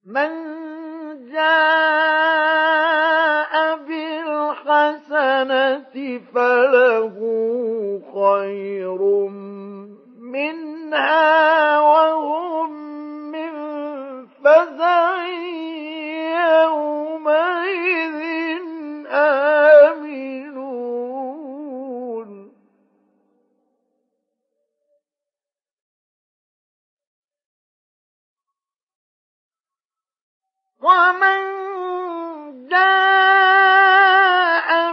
من جاء بالحسنة فله خير منها وهم من فزع يومئذ آمنون ومن جاء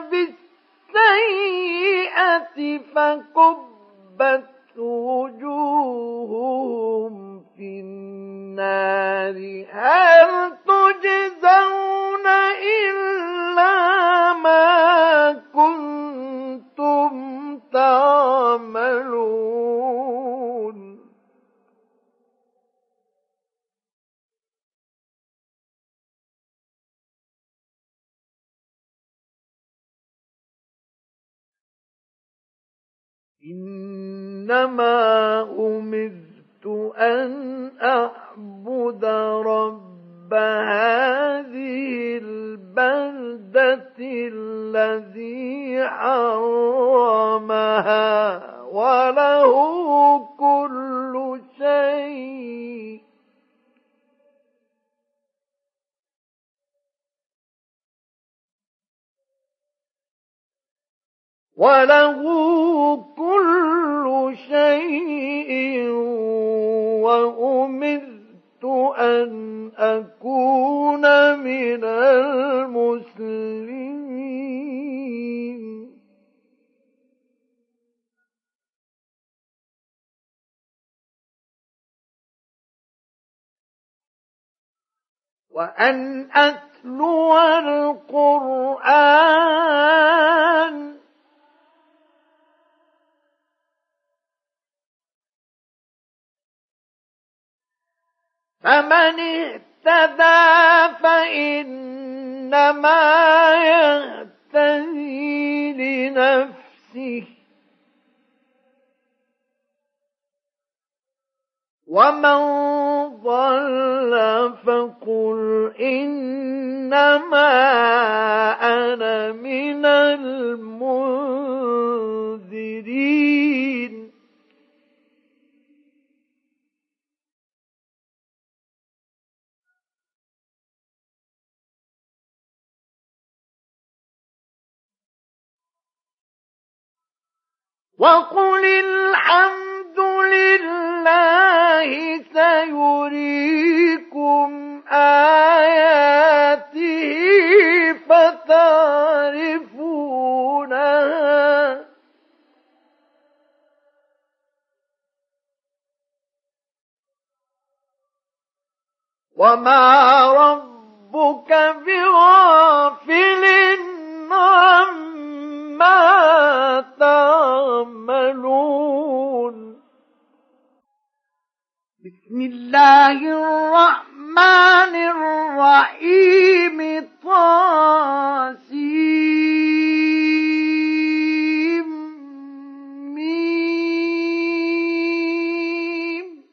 بالسيئة فكبت وجوههم في النار هل تجزون إلا ما كنتم تعملون إنما أمرت أن أعبد رب هذه البلدة الذي حرمها وله كل شيء وأمرت أن أكون من المسلمين وأن أتلو القرآن فمن اهتدى فإنما يهتدي لنفسه ومن ضل فقل إنما أنا من المنذرين وقل الحمد لله سيريكم آياته فتعرفونها وما ربك بغافل عما تعملون بسم الله الرحمن الرحيم طاسيم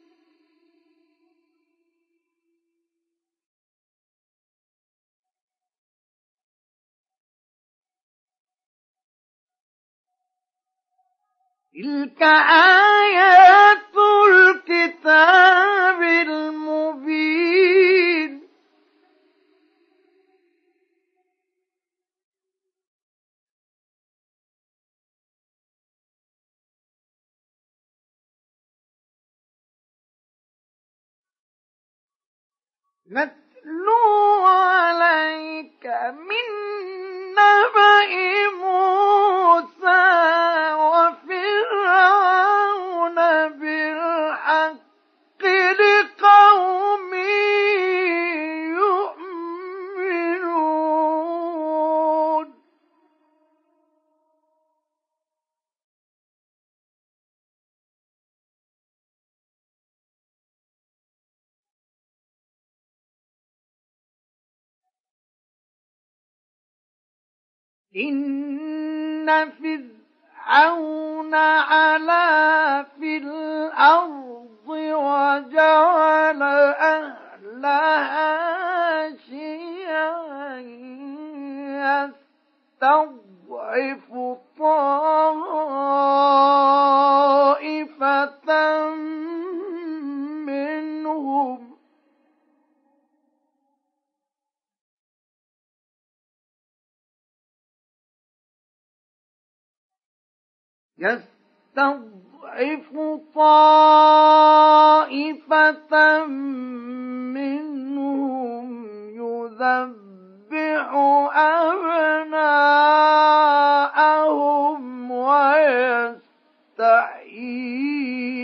تلك آيات الكتاب المبين نتلو عليك من نبأ موسى وفرعون بالحق لقوم يؤمنون إن فرعون علا في الأرض وجعل أهلها يستضعف طائفة منهم يذبح أبناءهم ويستحيي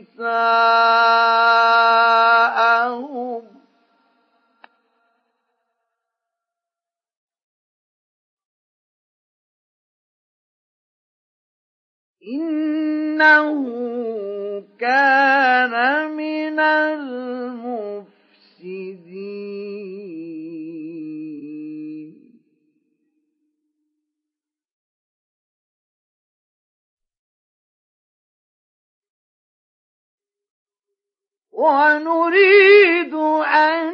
نساءهم إنه كان من المفسدين ونريد أن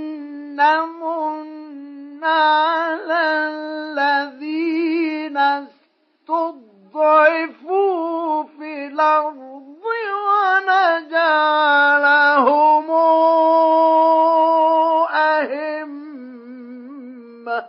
نمن على الذين استضعفوا في الأرض ونجعلهم أئمة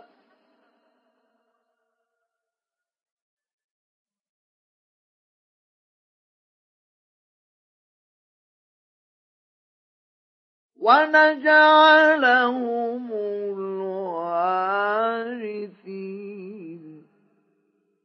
الوارثين